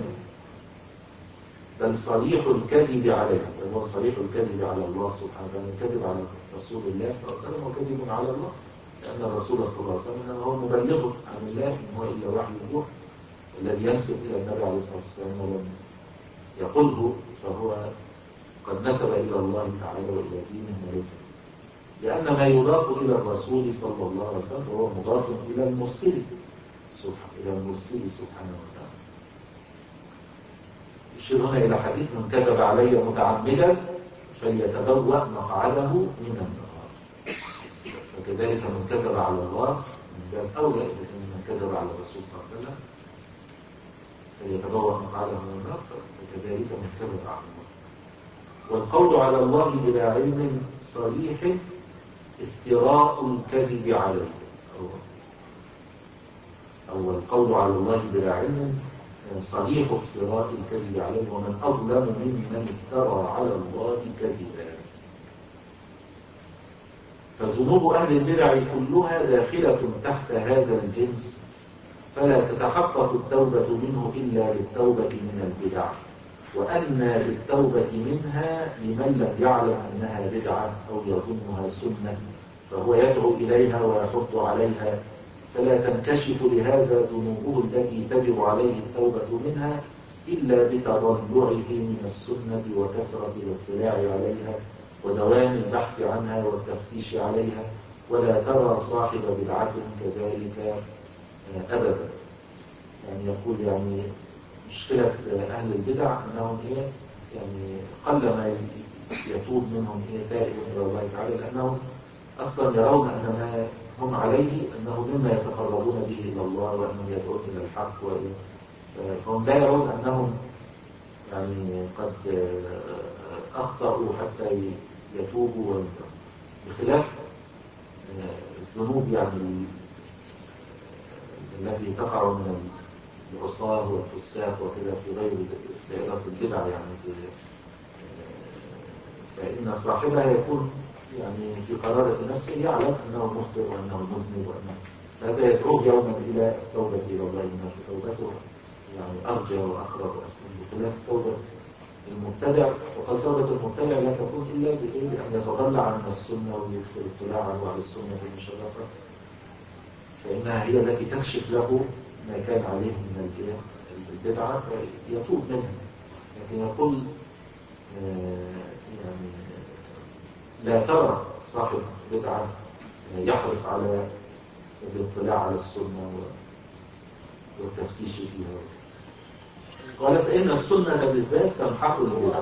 بل صريح الكذب عليه، هو صريح الكذب على الله سبحانه وتعالى، الكذب على رسول الله صلى الله عليه وسلم وكذب على الله، لأن الرسول صلى الله عليه وسلم هو مبلغ عن الله، إن هو إلا وحي يوحى، الذي ينسب إلى النبي عليه الصلاة والسلام ولم يقله فهو قد نسب إلى الله تعالى وإلى دينه وليس، لأن ما يضاف إلى الرسول صلى الله عليه وسلم هو مضاف إلى المرسل سبحانه إلى المرسل سبحانه وتعالى. يشير هنا إلى حديث من كذب علي متعمدا فليتبوأ مقعده من النار، فكذلك من كذب على الله من باب أولى من كذب على الرسول صلى الله عليه وسلم فليتبوأ مقعده من النار، فكذلك من كذب على الله. والقول على الله بلا علم صريح افتراء الكذب عليه، أو القول على الله بلا علم صريح افتراء الكذب عليه، ومن أظلم ممن افترى على الله كذبا. فذنوب أهل البدع كلها داخلة تحت هذا الجنس، فلا تتحقق التوبة منه إلا بالتوبة من البدع، وأنى بالتوبة منها لمن لم يعلم أنها بدعة أو يظنها سنة فهو يدعو إليها ويحض عليها، فلا تنكشف لهذا ذنوبه التي تجب عليه التوبة منها إلا بتضلعه من السنة وكثرة الاطلاع عليها ودوام البحث عنها والتفتيش عليها، ولا ترى صاحب بدعة كذلك أبدا. يعني يقول يعني مشكلة أهل البدع أنهم إيه يعني قل ما يتوب منهم إيه تائب إلى الله تعالى، لأنهم أصلا يرون أن ما هم عليه أنه مما يتقربون به إلى الله وأنهم يدعون إلى الحق، فهم لا يرون أنهم يعني قد أخطأوا حتى يتوبوا وينتهوا، بخلاف الذنوب يعني التي تقع من العصاة والفساق وكذا في غير دائرة البدع، يعني فإن صاحبها يكون يعني في قرارة نفسه يعلم أنه مخطئ وأنه مذنب، وأنه هذا يدعوه يوما إلى التوبة إلى الله، إن توبته يعني أرجى وأقرب وأسلم، بخلاف توبة المبتدع. فقد توبة المبتدع لا تكون إلا بأن يتضلع عن السنة ويكثر اطلاعه على السنة المشرفة، فإنها هي التي تكشف له ما كان عليه من البدعة فيتوب منها. لكن يقول يعني لا ترى صاحب بدعة يحرص على الاطلاع على السنة والتفتيش فيها. قال فإن السنة بالذات تمحق البدع.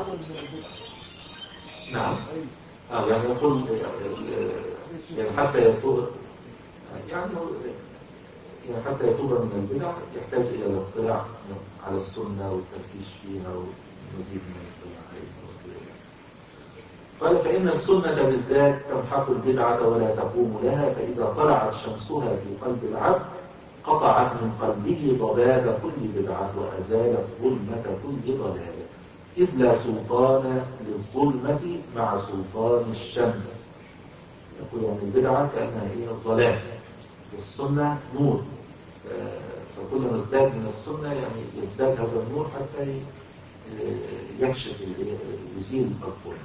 نعم. آه يعني يقول يعني حتى يتوب يعني يعني حتى يتوب من البدع يحتاج إلى الاطلاع على السنة والتفتيش فيها ومزيد من الاطلاع عليها. قال فإن السنة بالذات تمحق البدعة ولا تقوم لها، فإذا طلعت شمسها في قلب العبد قطعت من قلبه ضباب كل بدعة وأزالت ظلمة كل ضلالة، إذ لا سلطان للظلمة مع سلطان الشمس. يقول يعني البدعة كأنها هي الظلام والسنة نور، فكل ما ازداد من السنة يعني يزداد هذا النور حتى يكشف يزيل الظلم.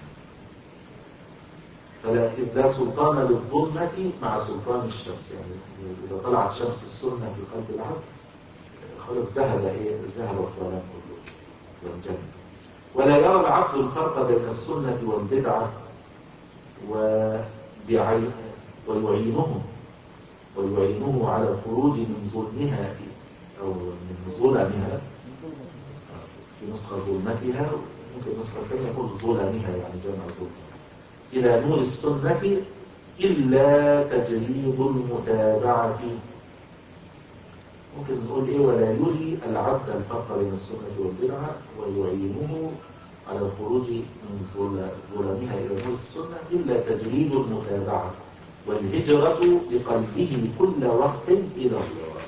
فلا إذ لا سلطان للظلمة مع سلطان الشمس، يعني إذا طلعت شمس السنة في قلب العبد خلاص ذهب إيه ذهب الظلام كله والجنة. ولا يرى العبد الفرق بين السنة والبدعة وبعين ويعينه ويعينه على الخروج من ظلمها أو من ظلمها، في نسخة ظلمتها، ممكن نسخة ثانية يقول ظلمها يعني جمع ظلم، إلى نور السنة إلا تجريد المتابعة. ممكن نقول إيه ولا يري العبد الفرق بين السنة والبدعة ويعينه على الخروج من ظلمها إلى نور السنة إلا تجريد المتابعة والهجرة بقلبه كل وقت إلى الله.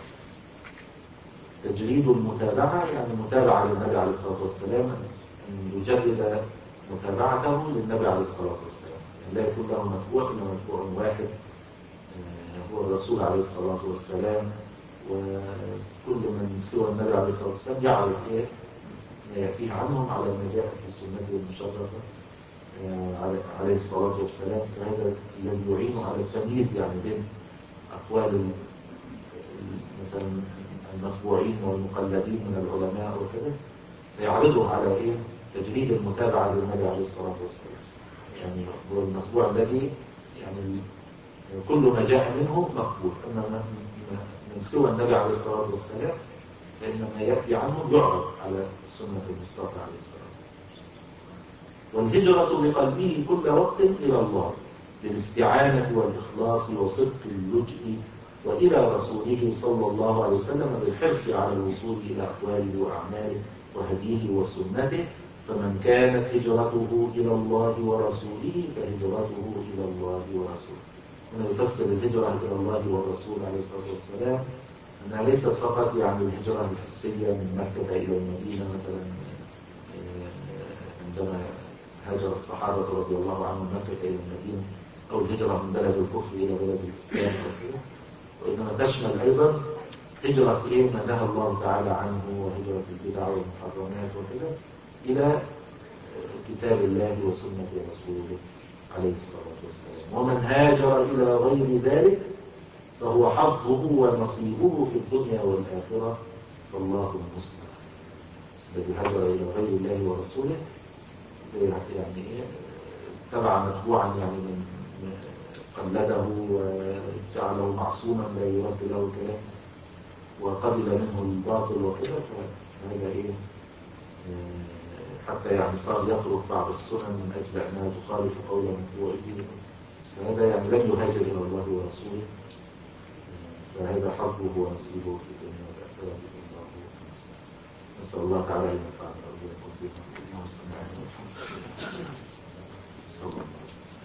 تجريد المتابعة يعني متابعة للنبي عليه الصلاة والسلام، أن يجرد متابعته للنبي عليه الصلاة والسلام، يعني لا يكون له متبوع إلا متبوع واحد هو الرسول عليه الصلاة والسلام، وكل من سوى النبي عليه الصلاة والسلام يعرف إيه ما يأتيه عنهم على ما جاء في سنته المشرفة عليه الصلاة والسلام. فهذا الذي يعين على التمييز يعني بين أقوال مثلا المتبوعين والمقلدين من العلماء وكذا، فيعرضه على إيه تجريد المتابعة للنبي عليه الصلاة والسلام. يعني هو المتبوع الذي يعني كل ما جاء منه مقبول، أما من سوى النبي عليه الصلاة والسلام فإن ما يأتي عنه يعرض على سنة المصطفى عليه الصلاة والسلام. والهجرة بقلبه كل وقت إلى الله بالاستعانة والإخلاص وصدق اللجئ وإلى رسوله صلى الله عليه وسلم بالحرص على الوصول إلى أقواله وأعماله وهديه وسنته. فمن كانت هجرته إلى الله ورسوله فهجرته إلى الله ورسوله. هنا يفسر الهجرة إلى الله والرسول عليه الصلاة والسلام أنها ليست فقط يعني الهجرة الحسية من مكة إلى المدينة مثلا عندما هاجر الصحابة رضي الله عنهم مكة إلى المدينة، أو الهجرة من بلد الكفر إلى بلد الإسلام وكذا، وإنما تشمل أيضا هجرة إيه ما نهى الله تعالى عنه وهجرة البدع والمحرمات وكذا إلى كتاب الله وسنة رسوله عليه الصلاة والسلام. ومن هاجر إلى غير ذلك فهو حظه ونصيبه في الدنيا والآخرة فالله المستعان. الذي هاجر إلى غير الله ورسوله زي يعني إيه تبع متبوعا يعني من قلده وجعله معصوما لا يرد له الكلام وقبل منه الباطل وكذا، فهذا إيه حتى يعني صار يترك بعض السنن من أجل أنها تخالف قول متبوعه، فهذا يعني لم يهاجر إلى الله ورسوله، فهذا حظه ونصيبه في الدنيا والآخرة الله المستعان. نسأل الله تعالى أن ينفعنا وإياكم بما سمعنا والحمد لله.